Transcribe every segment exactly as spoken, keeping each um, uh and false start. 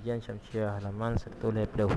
Kajian Syamsiah halaman seratus lima puluh.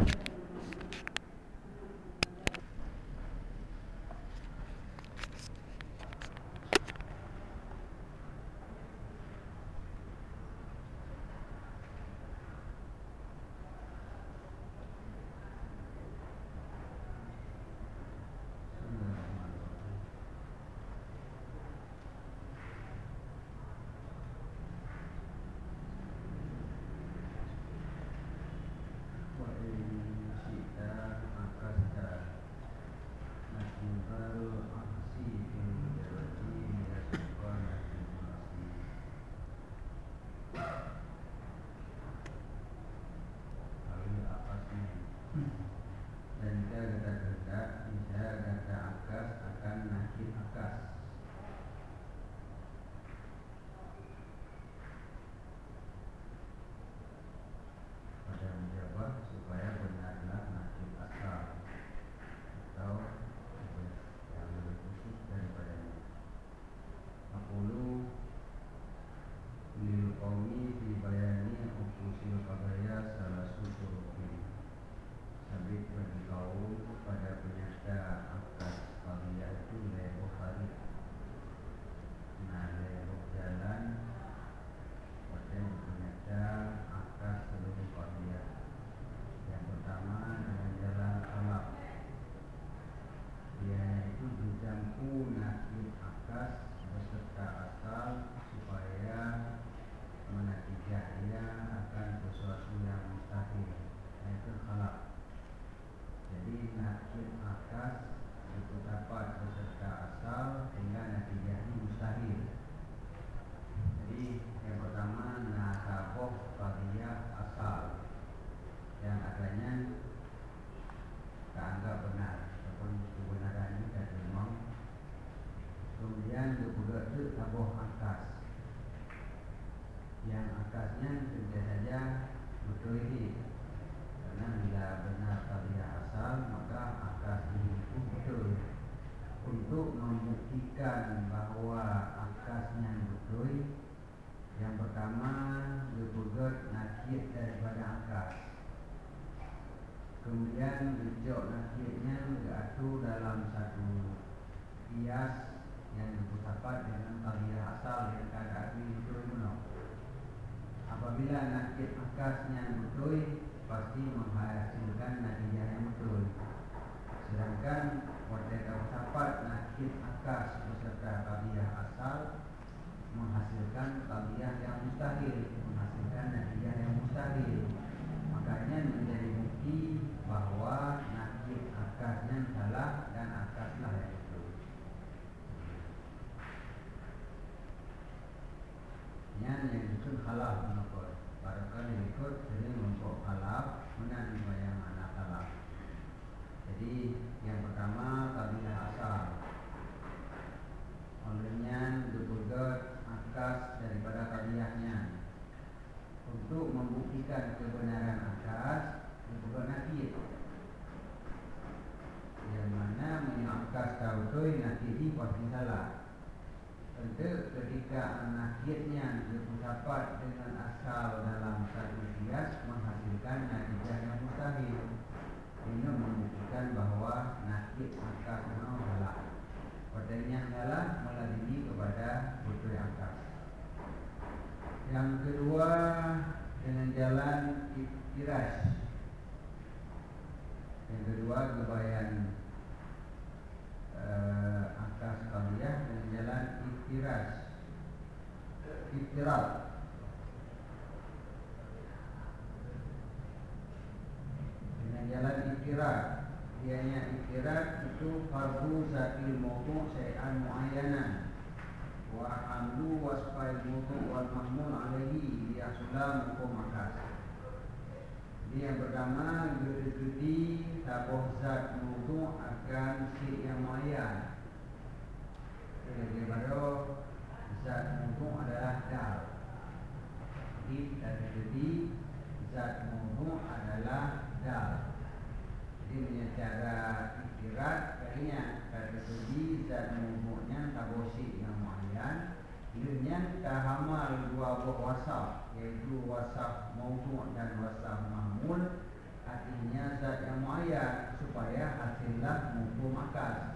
Ilunyan kahamal dua buah wasaf yaitu wasaf maudhu' dan wasaf mahmul, artinya zat yang muayyan supaya hasillah mafhum akal.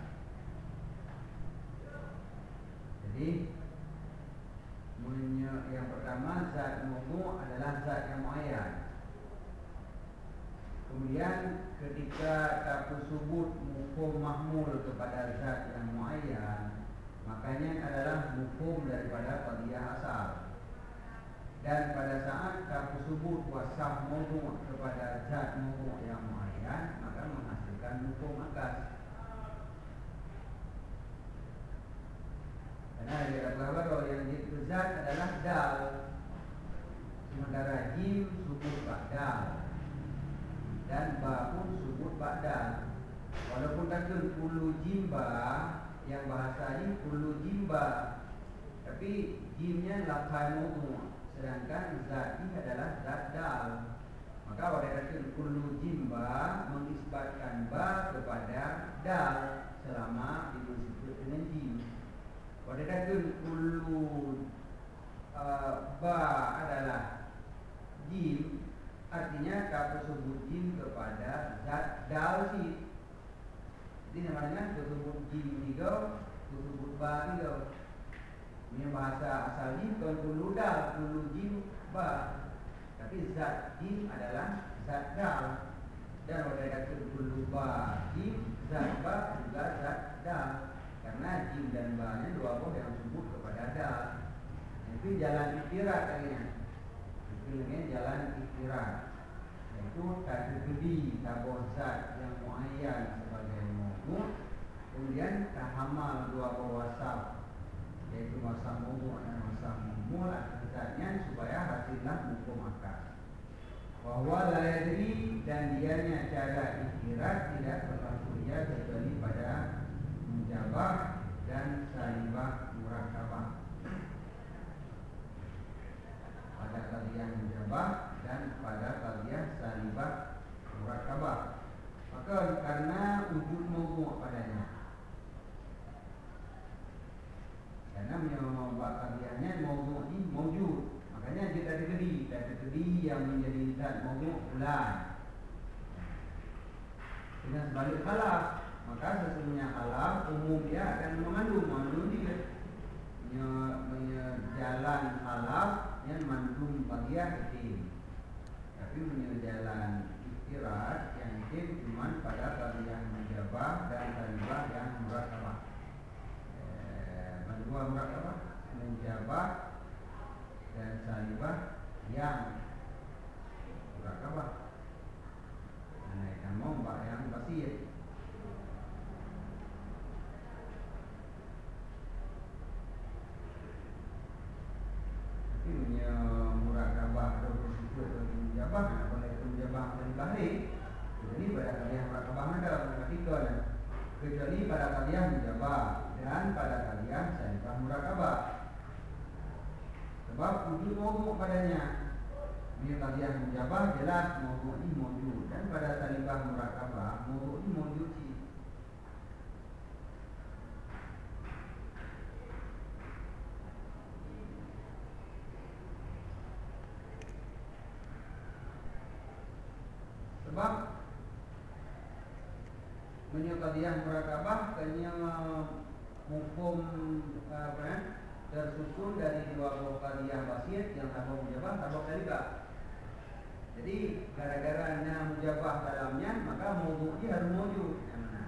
Jadi yang pertama, zat maudhu' adalah zat yang muayyan. Kemudian ketika takusubut mafhum mahmul kepada zat yang muayyan, makanya adalah mafhum daripada qadiyah asal. Dan pada saat takusubut wasaf maudhu' kepada zat maudhu' yang muayyan, maka menghasilkan mafhum akal. Karena dia kata bahwa yang itu zat adalah dal, sementara jim subut ba'dal dan ba pun subut ba'dal. Walaupun takun kullu jimba, yang bahasa ini kullu jimba, tapi jimnya lafaz maudhu', sedangkan zat ini adalah zat dal. Maka pada takun kullu jimba mengisbatkan ba kepada dal selama disebut dengan jim. Pada takun kullu uh, ba adalah jim, artinya kalau sebut jim kepada zat dal si. Jadi namanya tersebut jim juga, tersebut ba juga. Ini bahasa asalnya bukan kullu dal, kullu jim ba, tapi zat jim adalah zat dal. Dan pada takun kullu ba jim, zat ba juga zat dal. Karena jim dan ba-nya dua buah yang sebut kepada dal. Itu jalan ikhtirat katanya. Itu namanya jalan ikhtirat. Yaitu kategori tabur zat yang muayyan sebagai maudhu', kemudian tahamal dua buah wasaf, yaitu wasaf maudhu' dan wasaf mahmul zatnya supaya hasillah mafhum akal. Bahwa la yadri, dan dianya cara ikhtirat tidak berlaku dia kecuali pada mujabah dan salibah murakabah. Pada qadiyah mujabah dan pada qadiyah salibah murakabah. Maka karena wujud maudhu' padanya, karena menyebabkan qadiyahnya maudhu' ini mawjud, makanya kita kategori kategori yang menjadi zat maudhu' ulang. Dengan sebalik khalaf, maka sesungguhnya khalaf umum dia akan mengandung mengandung dia jalan khalaf yang mandum qadiyah itim. Tapi punya jalan ikhtirat yang itim cuma pada qadiyah mujabah dan salibah yang murakabah. Eh, Mandua murakabah, mujabah dan salibah yang murakabah. Nah, kamu mbak yang basir. Punya murakabah atau bersyukur atau mujabah, apabila itu mujabah dari bahri, kecuali pada qadiyah murakabah ada ketika, kecuali pada qadiyah mujabah dan pada qadiyah salibah murakabah. Sebab wujud maudhu' padanya. Ini qadiyah mujabah jelas maudhu' ini mawjud, dan pada salibah murakabah maudhu' ini mawjud sih. Sebab punya qadiyah murakabah kanya mafhum apa ya, tersusun dari dua buah qadiyah basit yang tabur mujabah, tabur salibah. Jadi gara-gara na mujabah dalamnya, maka maudhu'nya harus mawjud. Yang mana?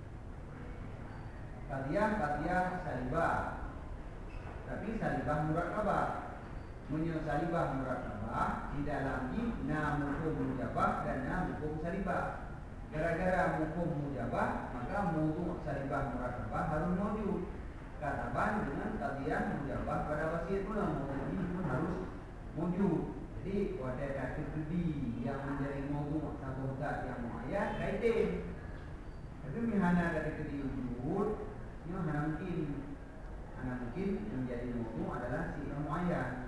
Qadiyah qadiyah salibah, tapi salibah murakabah. Punya salibah murakabah di dalamnya na mafhum mujabah dan na mafhum salibah. Gara-gara mafhum mujabah, maka maudhu' salibah murakabah harus mawjud. Kataban dengan qadiyah mujabah pada wasit pula maudhu' ini pun harus mawjud. Jadi pada kategori yang menjadi maudhu' satu zat yang muayyan kaitin. Tapi mihana kategori wujud, ini mana mungkin, mana mungkin yang menjadi maudhu' adalah si yang muayyan.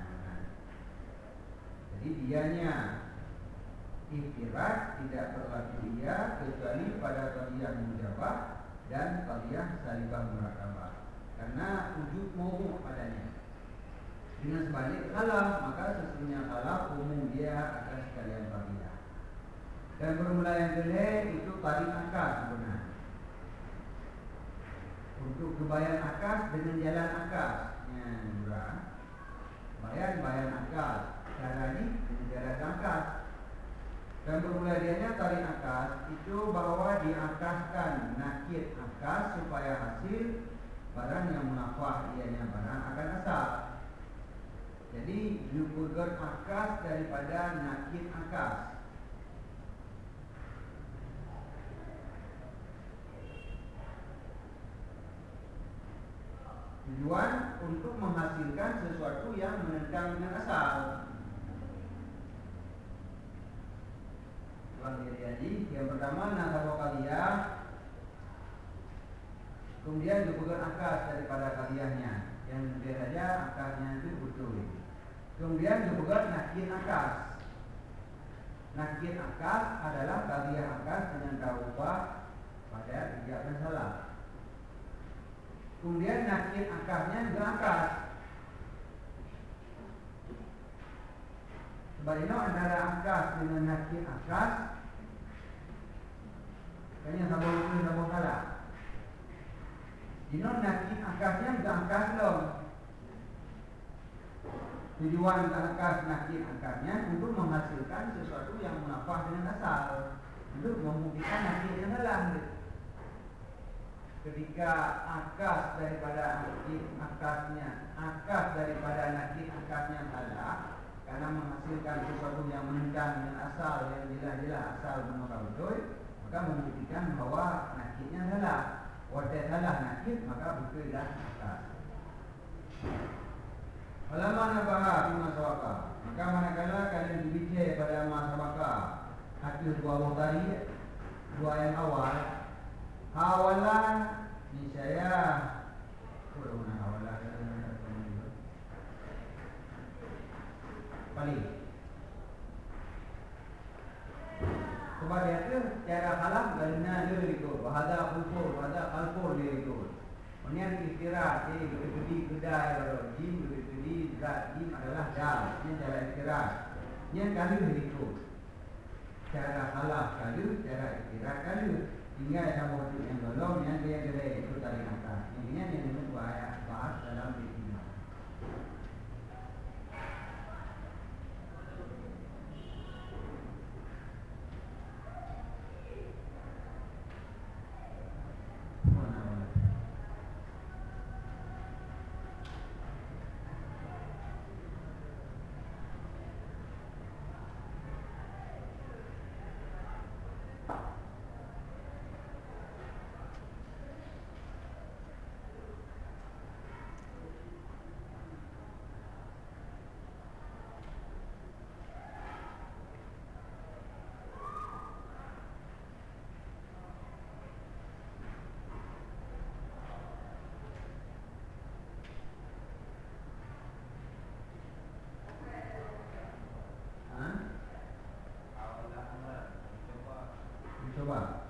Jadi dianya ikhtirat tidak berlaku dia kecuali pada qadiyah mujabah dan qadiyah salibah murakabah, karena wujud maudhu' padanya. Dengan sebalik khalaf, maka sesungguhnya khalaf umum dia akan sekalian qadiyah. Dan bermula yang gelap itu tarik akad sebenarnya. Untuk kebayang akad dengan jalan akad yang murah. Bayan bayan akad. Cara ini dengan cara akad. Dan bermula dianya tarik akad itu bahwa diakaskan nakir akad supaya hasil barang yang munafah ianya barang akan asal. Jadi diukurkan akas daripada nakir akas. Tujuan untuk menghasilkan sesuatu yang menentang dengan asal. Ulang jadi yang pertama nasabah qadiyah, kemudian diukurkan akas daripada qadiyahnya. Yang dia saja akasnya itu betul. Kemudian juga nakir akas. Nakir akas adalah qadiyah akas dengan taubah pada ijab dan salah. Kemudian nakir akasnya juga akas. Sebaliknya antara akas dengan nakir akas, kayaknya sama betul sama salah. Dino nakir akasnya juga akas dong. Tujuan akas nakir akasnya untuk menghasilkan sesuatu yang munafah dengan asal, untuk membuktikan nakir yang salah. Ketika akas daripada nakir akasnya, akas daripada nakir akasnya salah, karena menghasilkan sesuatu yang menentang dengan asal yang jelas-jelas asal munafah betul, maka membuktikan bahwa nakirnya salah. Wadah salah nakir maka betullah akas. Falamma nabaha fi masawaka, maka manakala kalian berbicara pada masawaka, hati dua mutari, dua yang awal, awalan ni saya, kurang awalan paling. Sebab dia tu cara halam galina dia itu, bahada kultur, bahada kalpur dia itu. Kemudian istirahat, jadi gede-gede kedai kalau jim, gede-gede zat jim adalah dal. Ini cara istirahat. Ini kalu itu. Cara halaf kalu, cara istirahat kalu. Tinggal sama waktu yang belum, yang dia gede itu tarik atas. Ini yang disebut bahaya bahas dalam istilah. Coba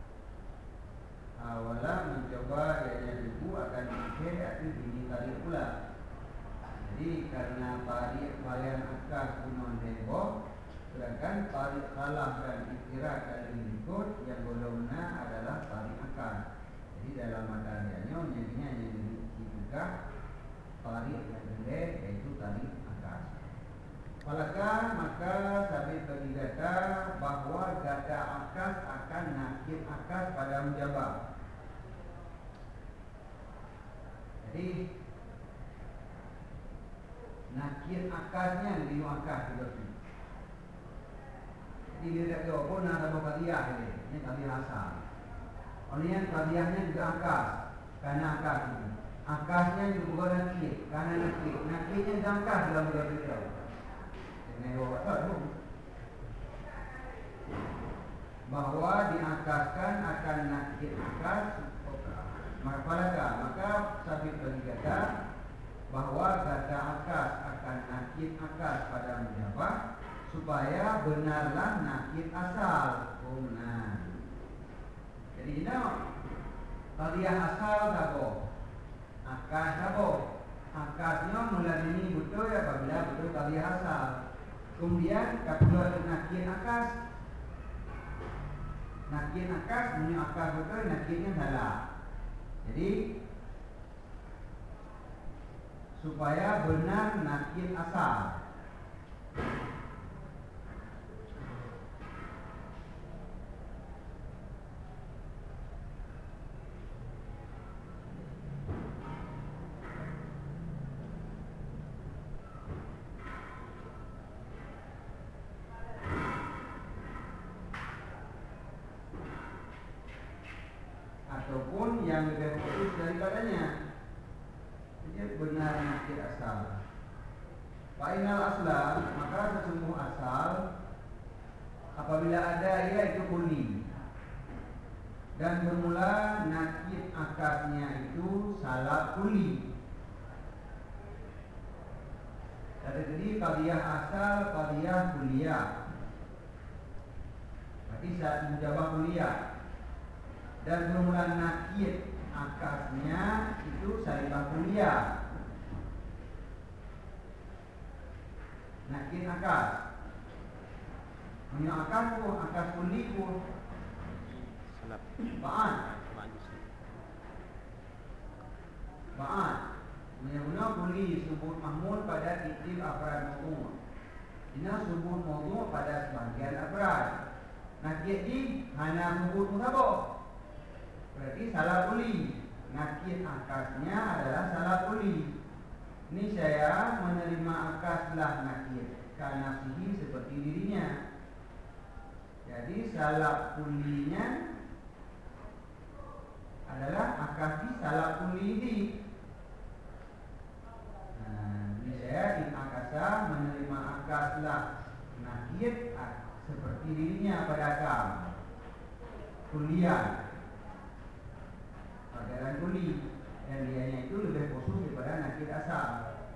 awalah mencoba ianya ibu akan dikir atau bini tarik pula. Jadi karena tarik varian akas kunon heboh, sedangkan tarik kalah dan istirahat kali berikut yang golongnya adalah tarik akas. Jadi dalam materialnya jadinya yang juga tarik yang gede yaitu tarik akas. Apalagi maka sabit bagi kata bahawa kata akas akan nakir akas pada mujabah. Jadi nakir akasnya di akas juga. Jadi dia tak tahu pun ada qadiyah ini. Ini qadiyah asal. Kemudian qadiyahnya juga akas. Karena akas itu. Akasnya juga nakir. Karena nakir. Nakirnya juga akas dalam qadiyah. Bahwa diakaskan akan nakir akas, maka maka sabit bagi kata bahwa kata akas akan nakir akas pada mujabah supaya benarlah nakir asal. Oh, nah. Jadi ini qadiyah asal tak boh, akas tak boh. Akasnya mulai ini betul Kemudian kedua nakir akas. Nakir akas punya akas betul, nakirnya salah. Jadi supaya benar nakir asal. Ataupun yang lebih khusus daripadanya, jadi benar nakir asal. Fa'inal asal, maka sesungguh asal apabila ada ia itu kuli dan bermula nakir akasnya itu salah kuli. Jadi qadiyah asal, qadiyah kuliah. Berarti saat mujabah kuliah dan bermula nakir akasnya itu salibah kuliah. Nakir akas, punya akas pun akas kuli pun Salap. ba'an. Majus. Ba'an guna-guna kuli subut mahmud pada titil afrad mawdu'. Ini subut mawdu' pada sebagian afrad. Nakir di hanya subut musabah. Berarti salah kuli. Nakir akasnya adalah salah kuli. Ini saya menerima akaslah nakir karena nafsihi seperti dirinya. Jadi salah kulinya adalah akasi salah kuli ini. Nah, ini saya in akasa menerima akaslah nakir seperti dirinya pada akal. Kuliah padaran kuli, dan dianya itu lebih khusus daripada nakir asal.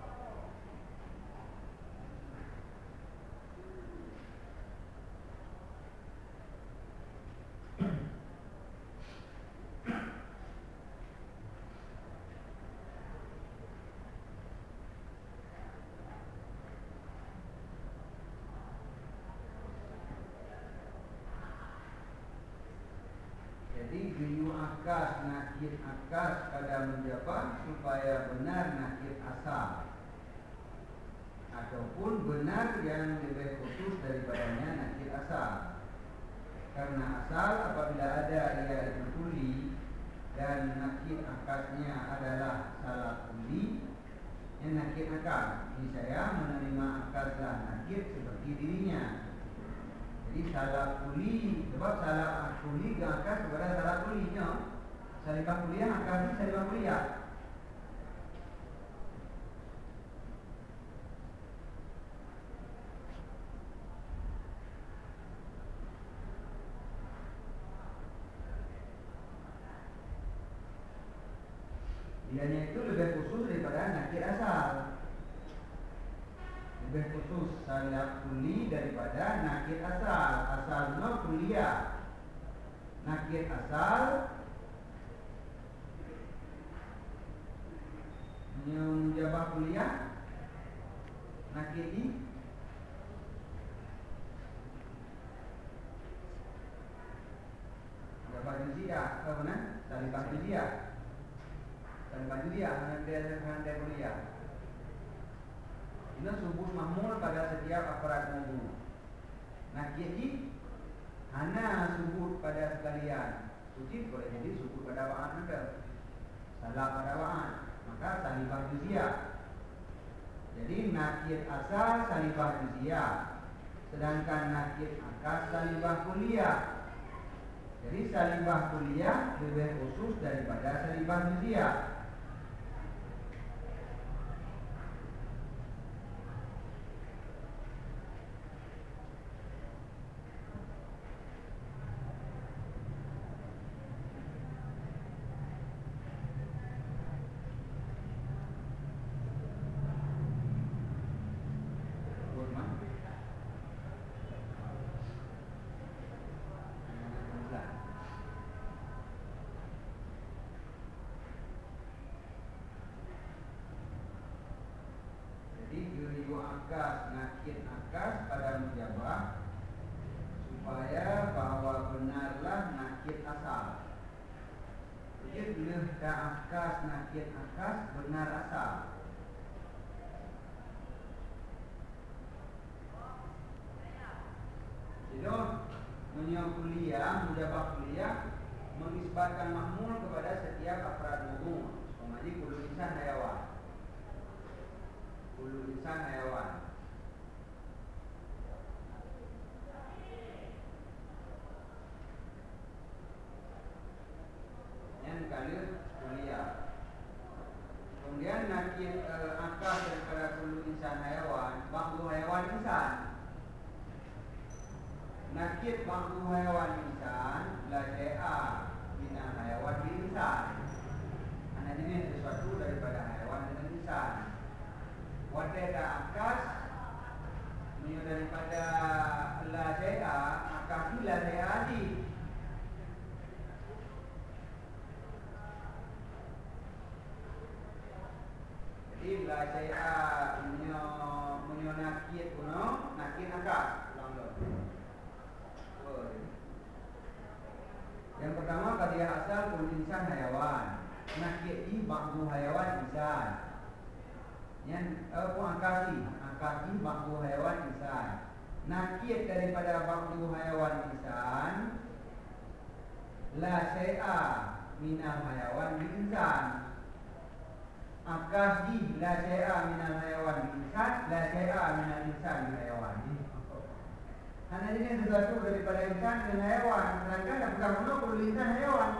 Jadi biyu akas, nakir akas pada menjawab supaya benar nakir asal, ataupun benar yang lebih khusus daripadanya nakir asal. Karena asal apabila ada ia itu kuli dan nakir akasnya adalah salah kuli, yang nakir akas. Ini saya menerima akaslah nakir seperti dirinya. Jadi salah kuli, sebab salah kuli akas kepada salah kulinya. Salibah kuliah akasnya salibah kuliah. Dianya itu lebih khusus daripada nakir asal. Lebih khusus salah kuli daripada nakir asal. Asalnya kuliah, nakir asal yang jabah kuliah, nakir di jabah juziah, apa mana? Salibah juziah, salibah juziah, nanti ada nanti kuliah. Ini subut mahmul pada setiap aparat mawdu'. Nakir di hana subut pada sekalian. Suci boleh jadi subut pada wa'an juga, salah pada wa'an, maka salibah juziah. Jadi nakir asal salibah juziah, sedangkan nakir akas salibah kuliah. Jadi salibah kuliah lebih khusus daripada salibah juziah. akas nakid akas pada mujabah supaya bahwa benarlah nakid asal. Jadi leh dah akas nakid akas benar asal. Jadi menyang kuliah, mujabah kuliah mengisbatkan mahmul kepada setiap afrad umum. Umpamanya kullu insan hayawan. Kullu insan hayawan. Yang kali kuliah. Kemudian nakid eh, akas daripada kullu insan hayawan, ba'du hayawan insan. Nakid ba'du hayawan insan la syai'a minal hayawan bil insan. Ana jenis sesuatu daripada hayawan dengan insan. Wadada akas ini daripada la syai'a, akas ni la syai'a di. Jadi la syai'a menyo menyo nakid kuno, nakid akas. Ulang dulu. Yang pertama qadiyah asal kul insan hayawan. Nakid di ba'du hayawan insan. Yang apa akasi? Akasi ba'du hayawan insan. Nakid daripada ba'du hayawan insan la syai'a minal hayawan bil insan. Akasi la syai'a minal hayawan bil insan, la syai'a minal insan bil hayawan. Hanya ini sesuatu daripada insan dengan hayawan. Sedangkan bukan mono kullu insan hayawan.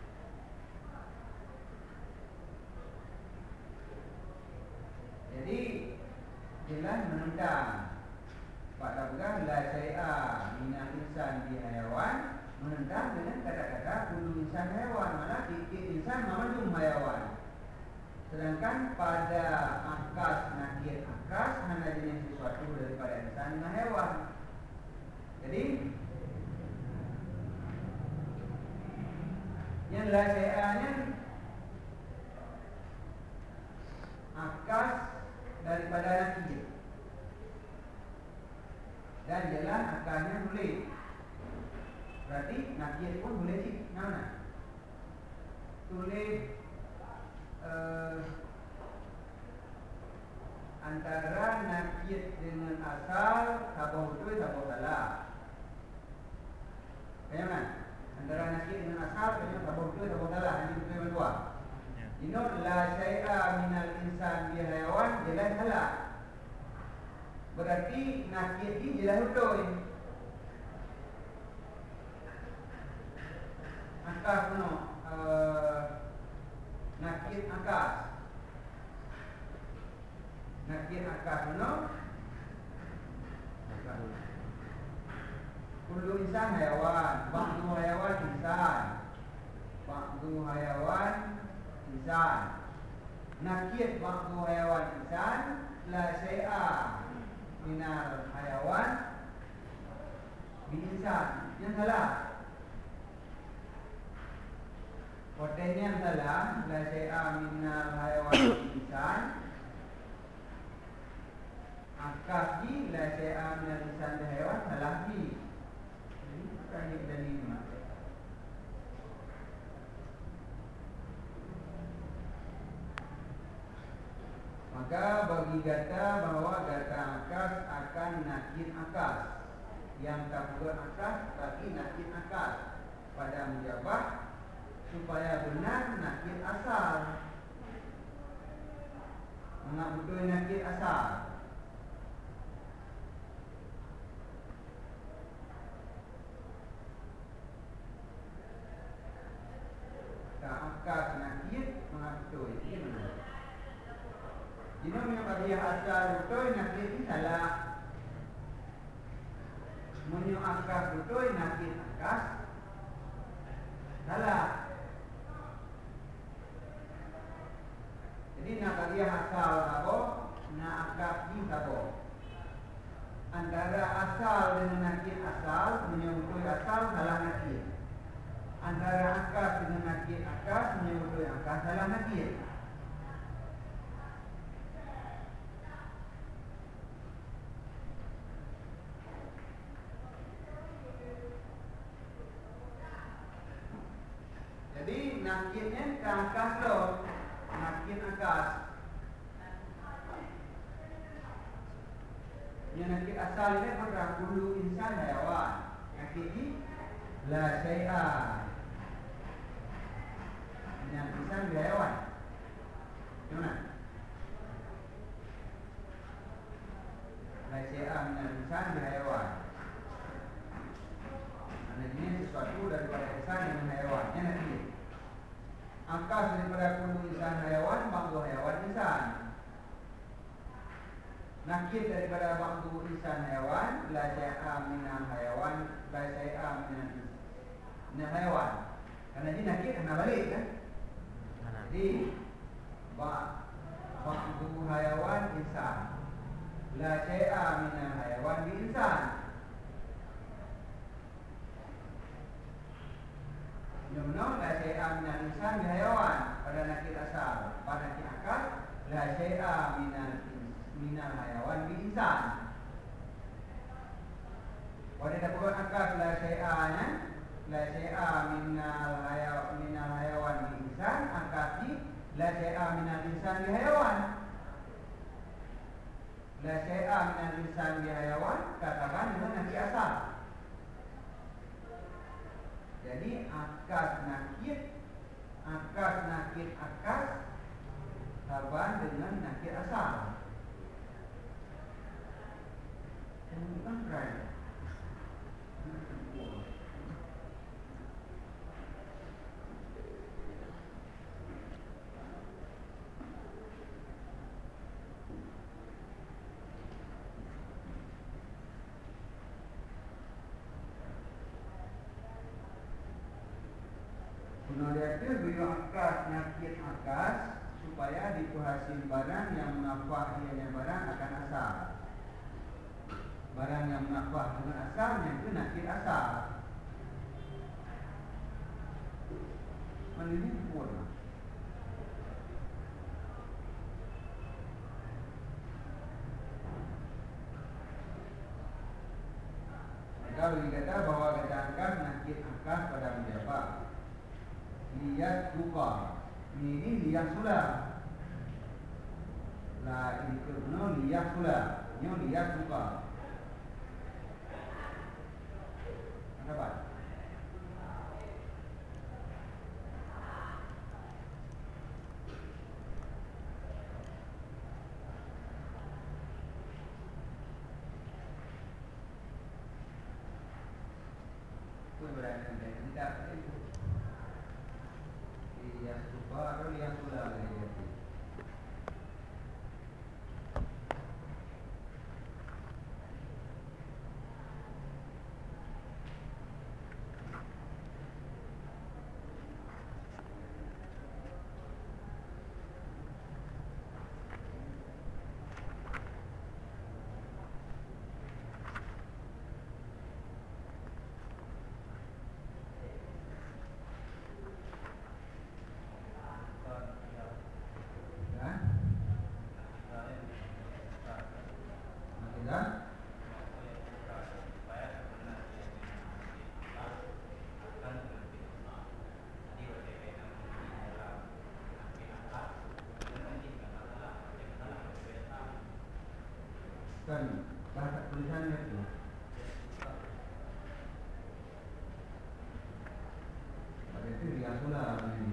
Jadi jelas menentang pada bukan la syai'a minal insan bi hayawan, menentang dengan kata-kata kullu insan hayawan. Malah titik insan memandung hayawan. Sedangkan pada akas nakid akas hanya jenis sesuatu daripada insan dengan hayawan. Jadi yang la syai'anya akas daripada nakid. Dan jelas akarnya boleh. Berarti nakid pun boleh sih. Mana? Tulis uh, antara nakid dengan asal sabah betul sabah salah. Bagaimana? Antara nakid dengan asal dengan sabah betul sabah salah. Ini betul yang kedua. Ini la syai'a minal insan bi hayawan jelas salah. Berarti nakid ini jelas betul. Akas no uh, nakid akas. Nakid akas no kullu insan hayawan, ba'du hayawan insan. Ba'du hayawan insan. Nakid ba'du hayawan insan la syai'a minal hayawan bil insan. Yang salah. Kodenya yang salah, la syai'a minal hayawan bil insan. Akaf di la syai'a minal insan bil hayawan salah di. Ini bukan dalil mak. Maka bagi kata bahawa kata akas akan nakid akas. Yang tak berakas tapi nakid akas pada mujabah supaya benar nakid asal. Mengat betul nakid asal. Tak akas nakid mengat betul. Ini benar. Jika menyebabkan dia asal betul, nakid ini salah. Menyebabkan akas betul, nakid akas salah. Jadi nak dia asal apa, nak akas ini apa. Antara asal dengan nakid asal, menyebabkan asal salah nakid. Antara akas dengan nakid akas, menyebabkan akas salah nakid. nakitnya ke akas loh. Nakit akas. Yang nakit asal ini adalah kullu insan hayawan. Nakit ini la syai'a minal insan hayawan. Gimana? La syai'a minal insan hayawan. Ini sesuatu daripada insan dan hayawan. Yang nanti akas daripada kullu insan hayawan, ba'du hayawan insan. Nakir daripada ba'du insan hayawan, la syai'a minal hayawan, la syai'a minal minal hayawan. Karena ini nakir kena balik kan? Jadi ba'du hayawan insan, la syai'a minal hayawan bi insan. Nomor la syai'a minal insan bi hayawan. Pada nakir asal, pada nakir akal, la syai'a minal minal hayawan bi insan. Pada dapat akal la syai'anya, la syai'a minal hayawan minal hayawan bi insan, akati la syai'a minal insan bi hayawan. La syai'a minal insan bi hayawan katakan dengan nakir asal. Jadi akas nakir, akas nakir akas taban dengan nakir asal. Yang bukan keren. Kemudian beliau akas nakir akas supaya dipuhasin barang yang munafah ianya barang akan asal. Barang yang munafah dengan asal yang itu nakir asal. Menunjukkan kalau dikata bahwa kata akas nakir akas pada menjawab lihat buka ini lihat sudah lah ini kerana lihat sudah ini lihat buka apa itu berarti tidak itu lihat buka atau lihat sudah lihat kan bahasa tulisannya itu pada itu riasulah ini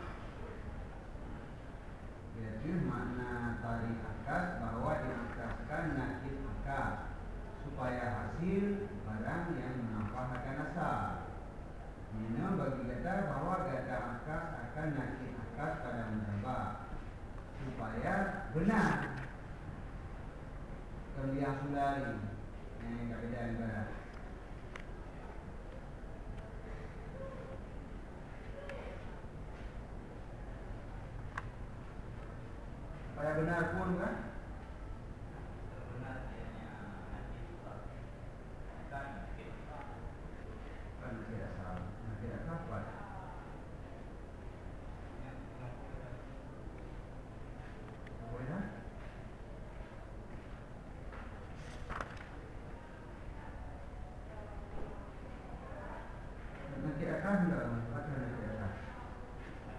yaitu makna tari akas bahwa diakaskan nakit akas supaya hasil barang yang menampakkan asal. Ini bagi kata bahwa kata akas akan nakit akas pada menambah supaya benar. Keliang sulari yang keadaan barat. Supaya benar pun kan? Benar dianya nanti kan kan tidak salah, tidak kapan. Boleh? Nanti akan enggak, ada nanti akan.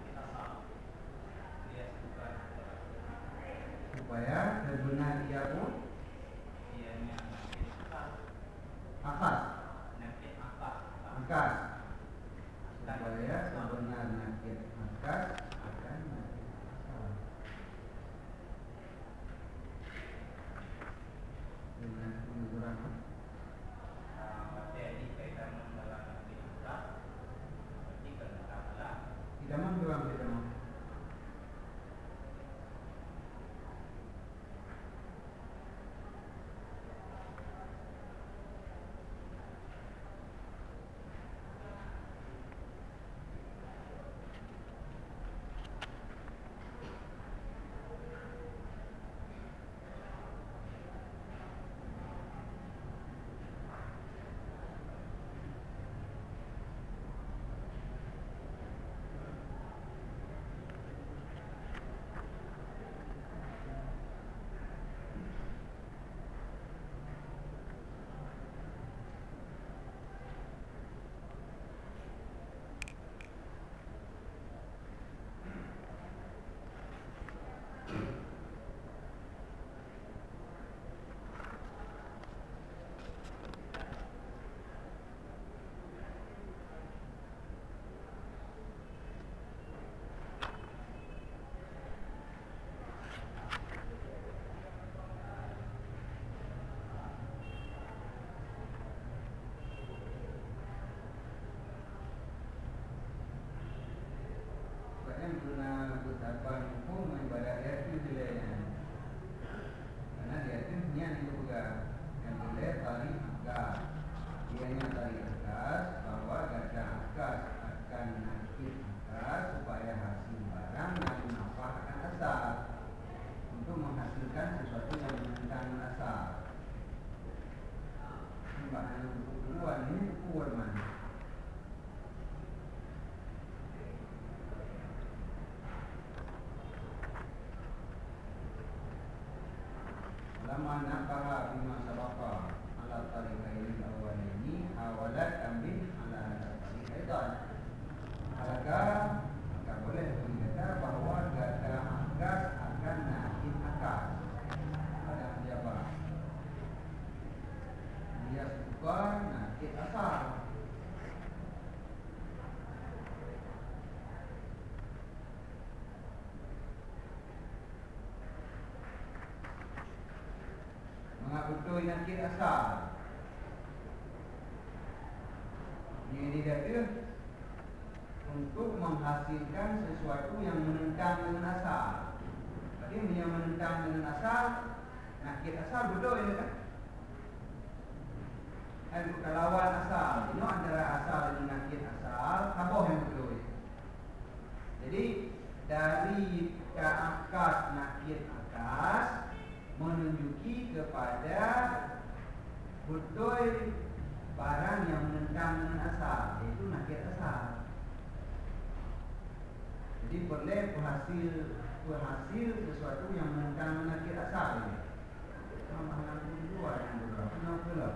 supaya terbenar ia pun Ianya nakit akas. akas Nakit akas. akas supaya terbenar nakit akas akan nakit asal. Dengan pengurangan Jadi kaitan dalam nakit akas. Berarti kena kalah. tidak memang tidak mau. Yang pernah kutapan hukum ibadah yatim dilainya. Karena yatim punya yang dipegang yang boleh tali akas. Dianya tali akas bahwa gada akas akan nakit akas supaya hasil barang yang menafah akan asal untuk menghasilkan sesuatu yang menentang asal. Bahan untuk keluar ini keluar mana? Lama nakaha bima sabaka ala tariqaini awalaini awalat amin ala tariqaitan. Maka maka boleh dikata bahwa gada akas akan nakit akas. Ada siapa? Dia suka nakit asal. Betul nakit asal. Ini dia untuk menghasilkan sesuatu yang menentang dengan asal. Jadi yang menentang dengan asal, nakit asal betul ini kan? Dan kelawan asal, ini antara asal dan nakit asal, apa yang betul? Jadi dari keakas nakit akas menunjuki kepada betul barang yang menentang dengan asal, yaitu nakit asal. Jadi boleh berhasil berhasil sesuatu yang menentang nakit asal ini. Pemahaman kedua yang beberapa kenapa lah?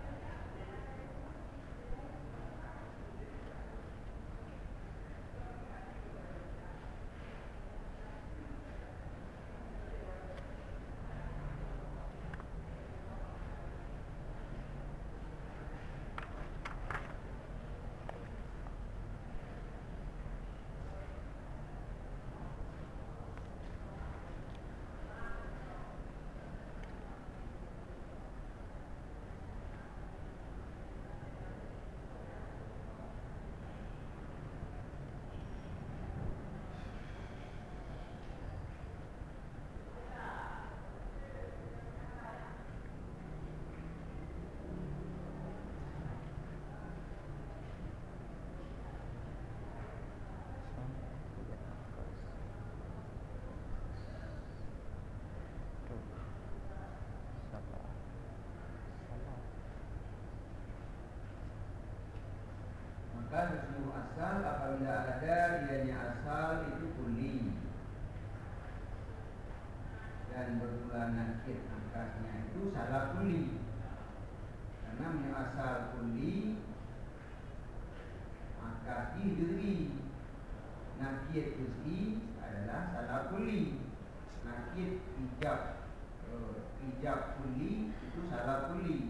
Maka seluruh asal apabila ada ianya asal itu kuli dan berulang nakit angkasnya itu salah kuli. Karena punya asal kuli angkas diri nakit juz'i adalah salah kuli. Nakit ijab ijab uh, ijab kuli itu salah kuli.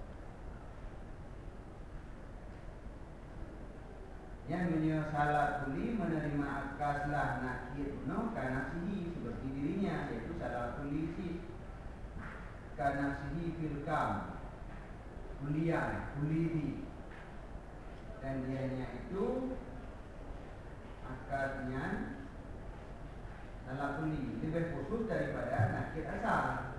Yang menyewa salah kuli menerima akaslah nakir no karena sihi seperti dirinya, yaitu salah kuli si karena sihi filkam kuliah kulihi, dan dianya itu akadnya salah kuli lebih khusus daripada nakir asal.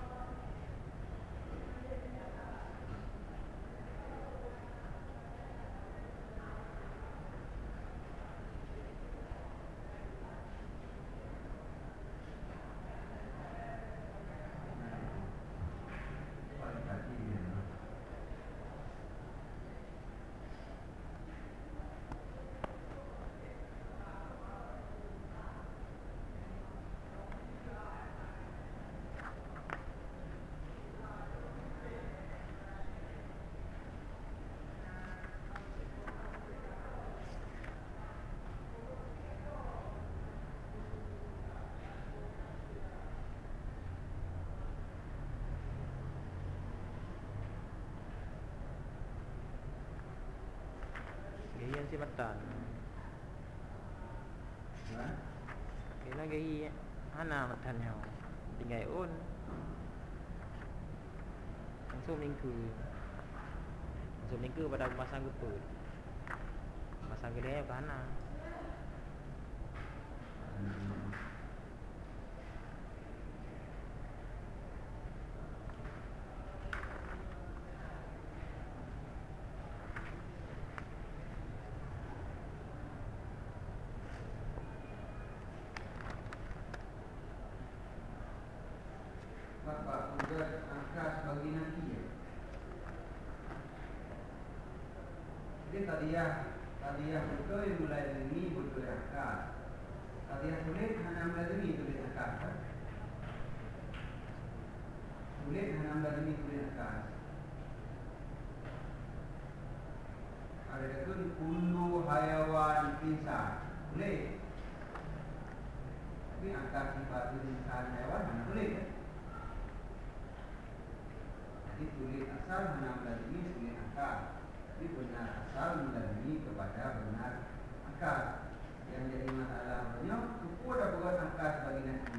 Gayian si matan. Ha? Kena gayi ana matan nhau. Tinggal un. Langsung minggu. Langsung minggu pada masang geput. Masang gede ke ana. Hmm. Bapak udah angkas bagi nanti ya. Jadi tadiah tadiah betul mulai ini betul angkas. Tadiah sulit hanya mulai ini tulis angkas. Kan? Sulit hanya mulai ini tulis angkas. Ada itu kullu hayawan insan. Boleh. Tapi angkas sifat insan hayawan mana boleh kan? Jadi tulis asal hanya melalui tulis akal. Tapi benar asal melalui kepada benar akal. Yang jadi masalah banyak cukup ada buat akal sebagai nanti.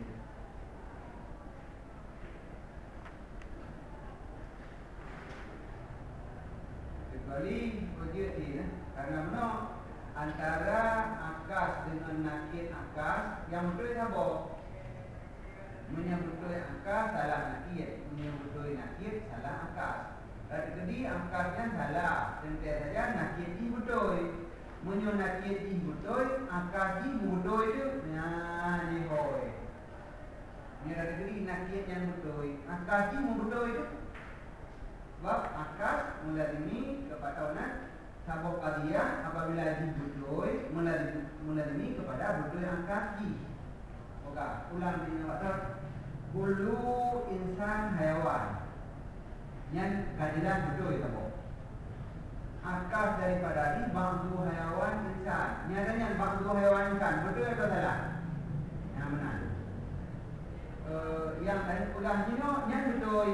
Kecuali begitu ya. Karena mana antara akal dengan nakir akal yang betul apa? Menyebut angka salah nakir, menyebut nakir salah angka. Jadi angkanya salah, tentu saja nakir di betul. Menyebut nakir di betul, angka di betul itu, nah ni hoy. Ni ada jadi nakir yang betul, angka di betul itu. Sebab angka melalui kepada orang sabuk kalian apabila di betul melalui kepada betul angka di. Oke, ulang ini waktu kullu insan hayawan yang kadilan betul itu boh. Akal daripada ini bangsu hayawan insan. Nyatanya bangsu hayawan insan betul atau salah? Yang mana? Uh, yang lain ulang ini yang betul.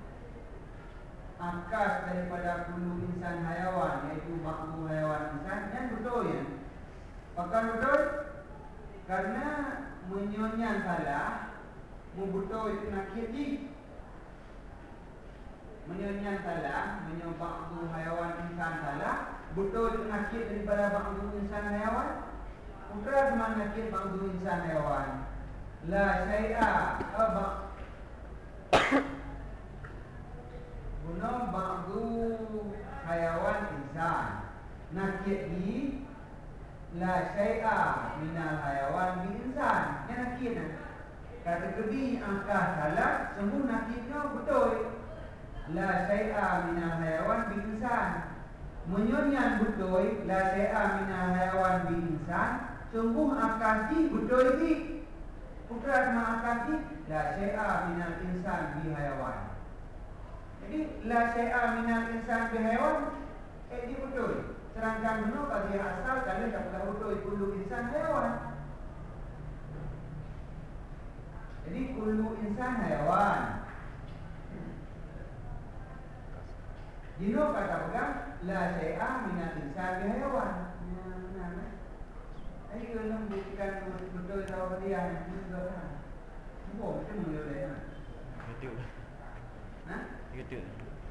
Akal daripada kullu insan hayawan yaitu bangsu hayawan insan yang betul ya. Apakah betul? Karena menyonya salah membutuh itu nakir di menyonya salah menyobak tu hayawan insan salah butuh itu nakir daripada bangsu insan hayawan putra sama nakir bangsu insan hayawan la syai'a abak guna bangsu hayawan insan nakir di la syai'a minal hayawan bi insan yang nakir nak kategori angka salah semua nakirnya betul la syai'a minal hayawan bi insan menyonyan betul la syai'a minal hayawan bi insan sungguh akasi betul ini putra sama akasi la syai'a minal insan bi hayawan. Jadi la syai'a minal insan bi hayawan eh ini betul. Serangkan menurut bagi asal kalian tak perlu betul perlu insan hayawan. Jadi kullu insan hayawan. Dino kata pegang la syai'a minal insan bi hayawan. Ya, benar kan? Ayo kita buktikan betul tahu dia ni betul kan? Semua macam mana dia? YouTube. Nah, YouTube.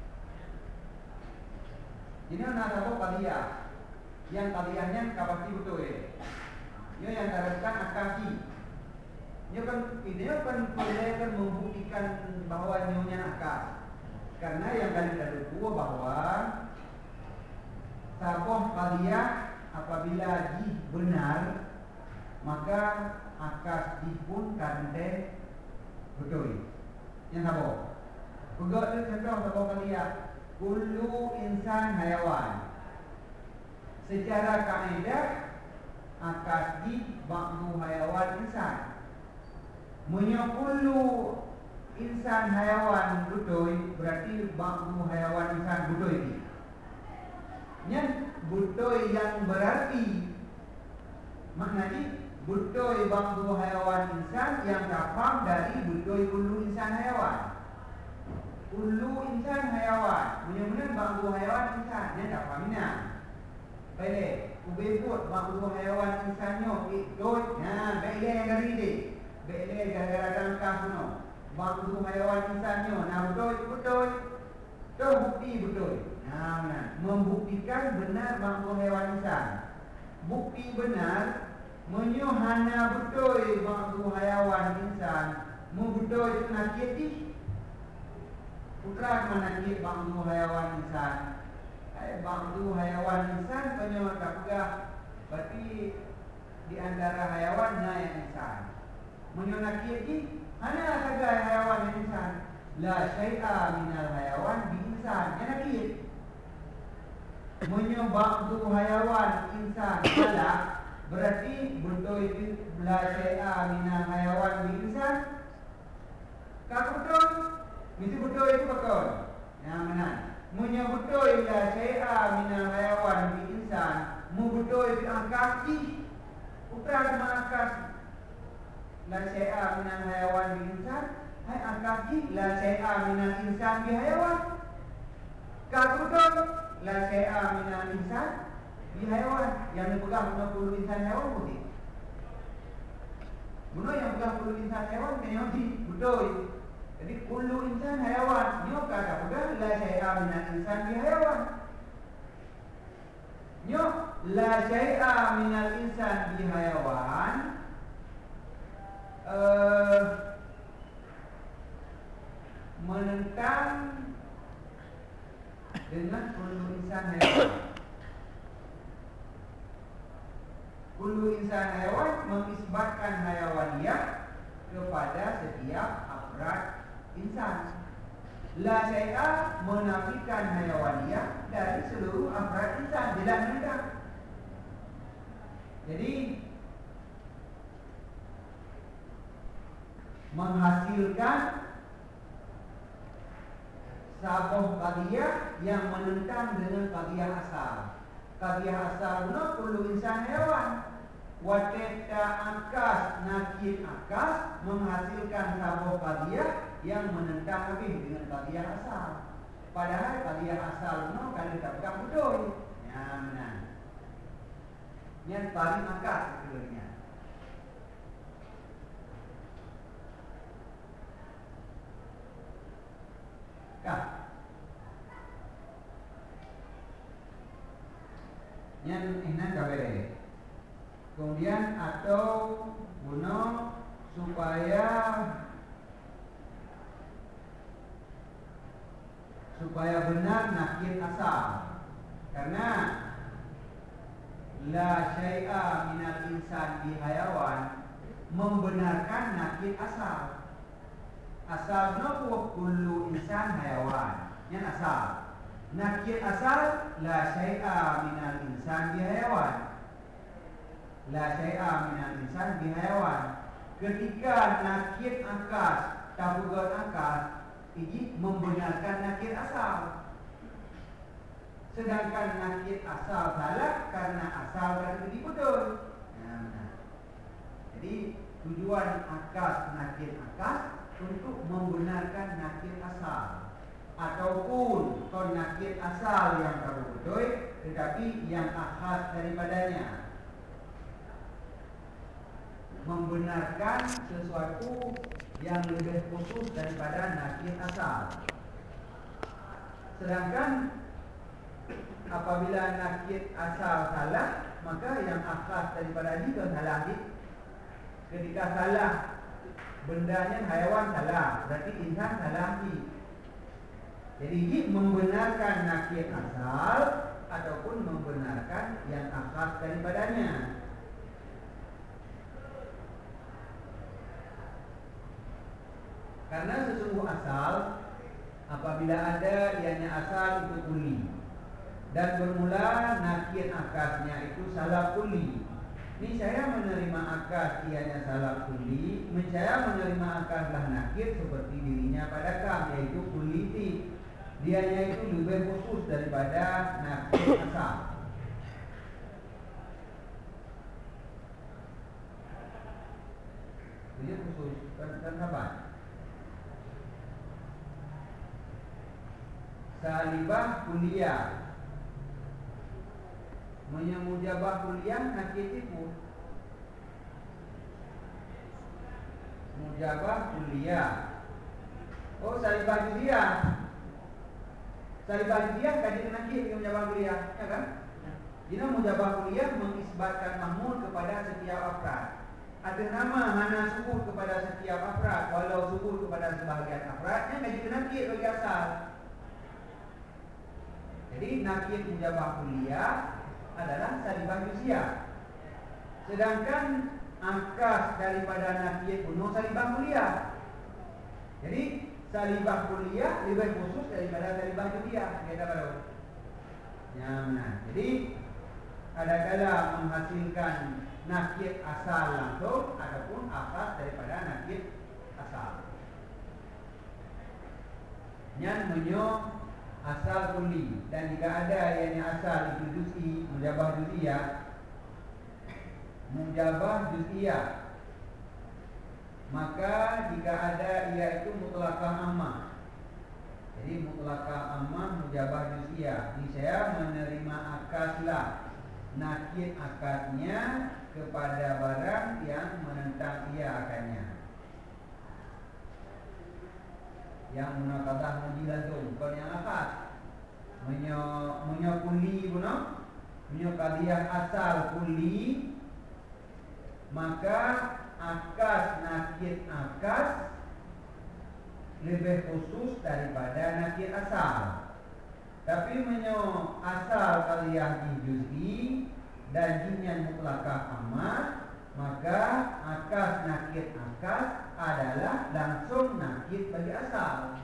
ini nak tahu qadiyah. Yang qadiyahnya kapasti betul ya. Dia yang terangkan akasi. Dia kan dia kan boleh kan membuktikan bahawa nyonya akal. Karena yang kali kedua bahwa saboh qadiyah apabila di benar maka akas di pun kante betul. Yang saboh. Pegat dia contoh saboh qadiyah. Kullu insan hayawan. Secara kaedah akas di ba'du hayawan insan. Munyo kullu insan hayawan butoy berarti ba'du hayawan insan butoy ni. Yang butoy yang berarti maknanya butoy ba'du hayawan insan yang kafam dari butoy kullu insan hayawan. Kullu insan hayawan. Benar-benar bangku hayawan insan. Dia tak fahaminan. Baik. Ubebut bangku hayawan insanyo. Ikut. Nah, baiklah yang dari ini. Baiklah gara-gara tangkap no. Bangku hayawan insanyo. Nah, betul, betul. Itu bukti betul. Nah, benar. Membuktikan benar bangku hayawan insan. Bukti benar. Menyohana betul bangku hayawan insan. Membetul itu nakiti. Putra menakib bangdu hayawan insan. Eh, bangdu hayawan insan penyo tak pegah. Berarti di antara hayawan na yang insan. Menyo nakib ni hana saja hayawan insan. La syai'a minal hayawan bi insan. Yang nakib. Menyo bangdu hayawan insan salah. Berarti betul itu la syai'a minal hayawan bi insan. Kau betul? Mesti betul itu betul. Yang mana? Munya betul la syai'a minal hayawan bi insan. Mu betul itu angkasi. Putra sama angkas. La syai'a minal hayawan bi insan. Hai angkasi la syai'a minal insan bi hayawan. Kau betul la syai'a minal insan bi hayawan. Yang dipegang guna puluh insan hayawan putih. Guna yang pegang puluh insan hayawan kenapa betul. Jadi kullu insan hayawan. Nyo kata pegang la syai'a minal insan bi hayawan. Nyo la syai'a minal insan bi hayawan. Uh, menentang dengan kullu insan hayawan. Kullu insan hayawan mengisbatkan hayawaniyah kepada setiap afrad insan. La syai'a menafikan hayawaniyah dari seluruh afrad insan. Jelas menentang. Jadi menghasilkan sabuh qadiyah yang menentang dengan qadiyah asal. Qadiyah asal no kullu insan hayawan. Wateta akas nakir akas menghasilkan sabuh qadiyah yang menentang lebih dengan qadiyah asal. Padahal qadiyah asal no kalau tak pegang betul. Ya benar. Yang paling akas sebenarnya. Kah? Yang ini kabeh. Kemudian atau guna supaya supaya benar nakir asal. Karena la syai'a minal insan bi hayawan membenarkan nakir asal. Asal no kullu insan hayawan. Yang asal. Nakir asal la syai'a minal insan bi hayawan. La syai'a minal insan bi hayawan. Ketika nakir akas tabugat akas ini membenarkan nakir asal. Sedangkan nakir asal salah karena asal kan jadi betul. Nah, nah. Jadi tujuan akad nakir akad untuk membenarkan nakir asal, ataupun kon nakir asal yang kamu betul, tetapi yang akad daripadanya membenarkan sesuatu yang lebih khusus daripada nakir asal. Sedangkan apabila nakir asal salah, maka yang akad daripada ini kan salah. Ketika salah bendanya haiwan salah, berarti insan salah ni. Jadi ini membenarkan nakir asal ataupun membenarkan yang akad daripadanya. Karena sesungguh asal, apabila ada ianya asal itu kuli, dan bermula nakir akadnya itu salah kuli. Ini saya menerima akad ianya salah kuli, saya menerima akadlah nakir seperti dirinya pada kam, yaitu kuliti. Dianya itu lebih khusus daripada nakir asal. Dia khusus kan, kan apa? Salibah kuliah, menyemujabah kuliah nakir tipu. Mujabah kuliah. Oh, salibah kuliah. Salibah kuliah kaji nakir dengan mujabah kuliah, ya kan? Jadi mujabah kuliah mengisbatkan mahmud kepada setiap afrad. Ada nama mana sebut kepada setiap afrad, walau sebut kepada sebahagian afradnya kaji nakir bagi asal. Jadi nakir mujabah kuliah adalah salibah juz'iyah. Sedangkan akad daripada nakir penuh salibah kuliah. Jadi salibah kuliah lebih khusus daripada salibah juz'iyah. Kita tahu. Ya, benar. Jadi ada kala menghasilkan nakir asal langsung ataupun akad daripada nakir asal. Yang menyo asal kuli, dan jika ada yang asal itu juz'i, mujabah juz'iyah, mujabah juz'iyah, maka jika ada ia itu mutlaqah ammah. Jadi mutlaqah ammah mujabah juz'iyah. Ini saya menerima akadlah nakir akadnya kepada barang yang menentang ia akadnya. Yang munakadah mujilatum, bukan yang akad. Menyo menyo kuli guna, menyo kadiah asal kuli, maka akad nakir akad lebih khusus daripada nakir asal. Tapi menyo asal kadiah di juz'i dan jinnya mutlaqah ammah, maka akad nakir akad adalah langsung nakir bagi asal.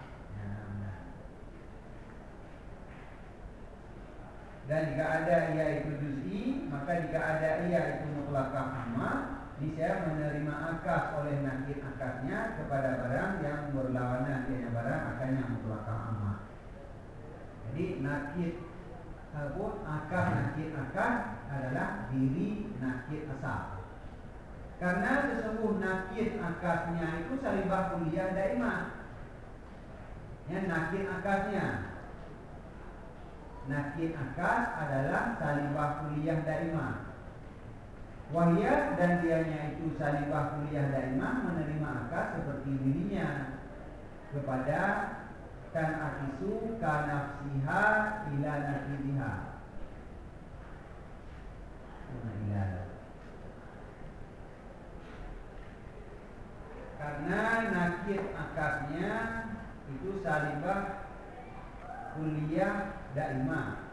Dan jika ada ia itu juz'i, maka jika ada ia itu mutlaqah ammah, ini saya menerima akad oleh nakir akadnya kepada barang yang berlawanan dengan barang akadnya mutlaqah ammah. Jadi nakir ataupun akad nakir akad adalah diri nakir asal. Karena sesungguh nakir akadnya itu salibah kuliah daimah. Yang nakir akadnya, nakir akad adalah salibah kuliah daimah. Wahya dan dianya itu salibah kuliah daimah menerima akad seperti dirinya kepada kan akisu kanafsiha ila nakidiha. Karena nakir akadnya itu salibah kuliah daimah.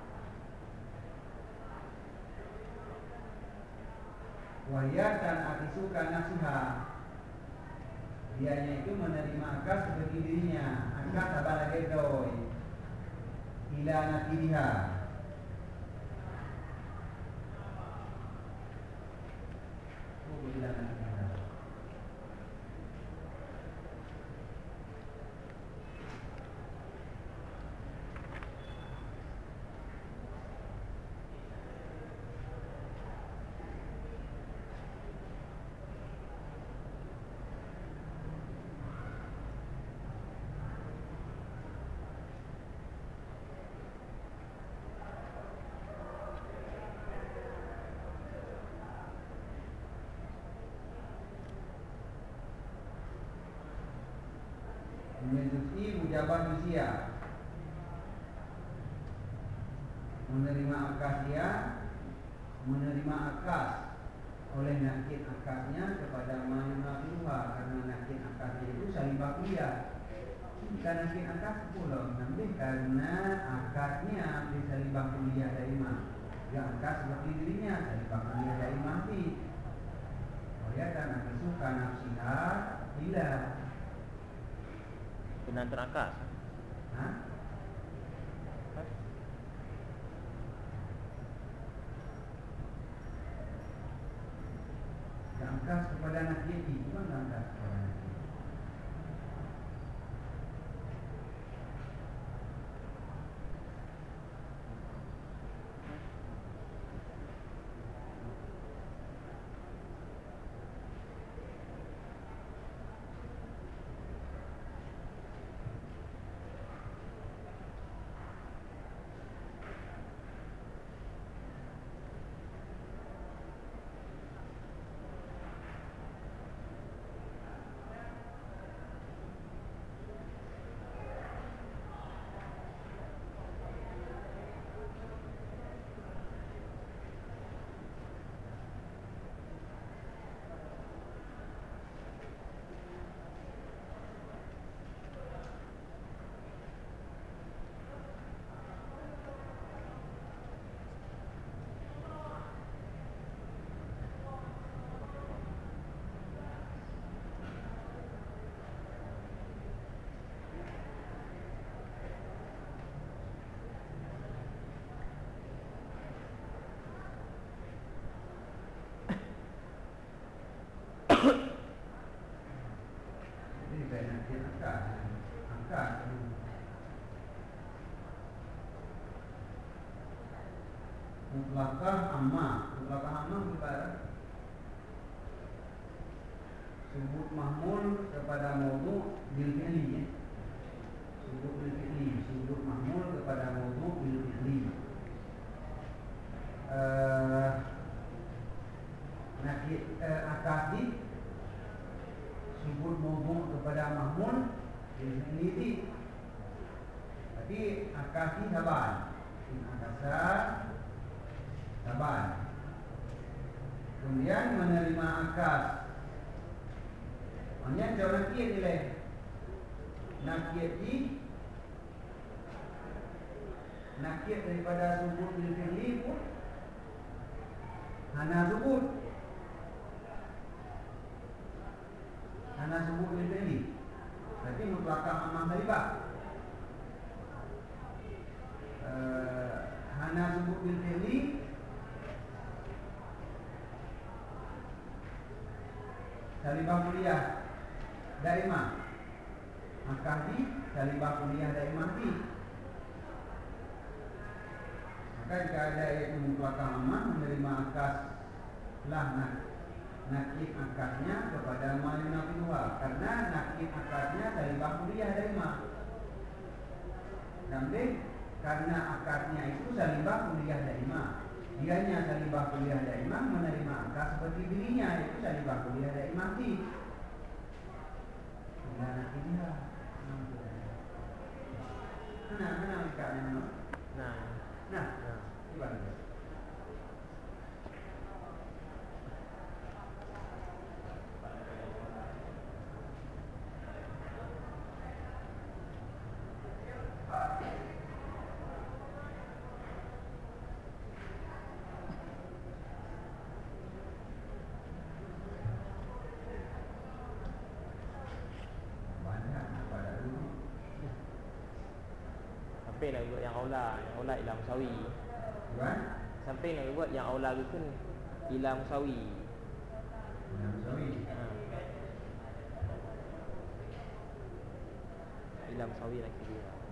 Wahya dan akisu kanafsiha, dianya itu menerima akad seperti dirinya. Akad apa lagi doi ila nakidiha. Oh, ila nakidiha. Kemudian juz'i mujabah juz'iyah, menerima akas dia, menerima akas oleh nakid akasnya kepada ma'yunafiha, karena nakid akasnya itu salibah kuliah. Bukan nakid akas pula, namun karena akasnya disalibah kuliah dari ma. Yang akas seperti dirinya salibah kuliah dari mati. Kelihatan akan suka nafsiha bila Benar terakas. Hah? Angkas kepada nakid itu kan angkas kepada nakid. Ini saya nakid angkas, angkas. Mutlakah amma, mutlakah amma ibarat sebut mahmul kepada mawdu' bil fi'li, ya. Sebut bil fi'li, sebut mahmul kepada mawdu' bil fi'li. Uh, nakid uh, akadi sebut mawdu' kepada mahmul bil fi'li. Tapi akadi saban, in akasa saban. Kemudian menerima akas. Hanya jauh nakid nilai nakid di nakid daripada subut bil fi'li pun hana subut hana subut bil fi'li. Berarti mutlakah amah salibah. uh, Hana subut bil fi'li salibah kuliah daimah, akadi salibah kuliah daimah di. Maka jika ada yaitu mutlakah amah menerima akas lah nak nakid akasnya kepada ma'yunafiha, karena nakid akasnya salibah kuliah daimah. Namun karena akasnya itu salibah kuliah daimah, dianya salibah kuliah daimah menerima akas seperti dirinya, itu salibah kuliah daimah di. Nah, nakidnya mana mana akasnya mana? Nah, Nah, nah. gimana? Sampai nak buat yang aula, yang aula ila musawi. Buat? Sampai nak buat yang aula tu kan ila musawi. Yang sawi. Ha. Ila musawi lagi dia.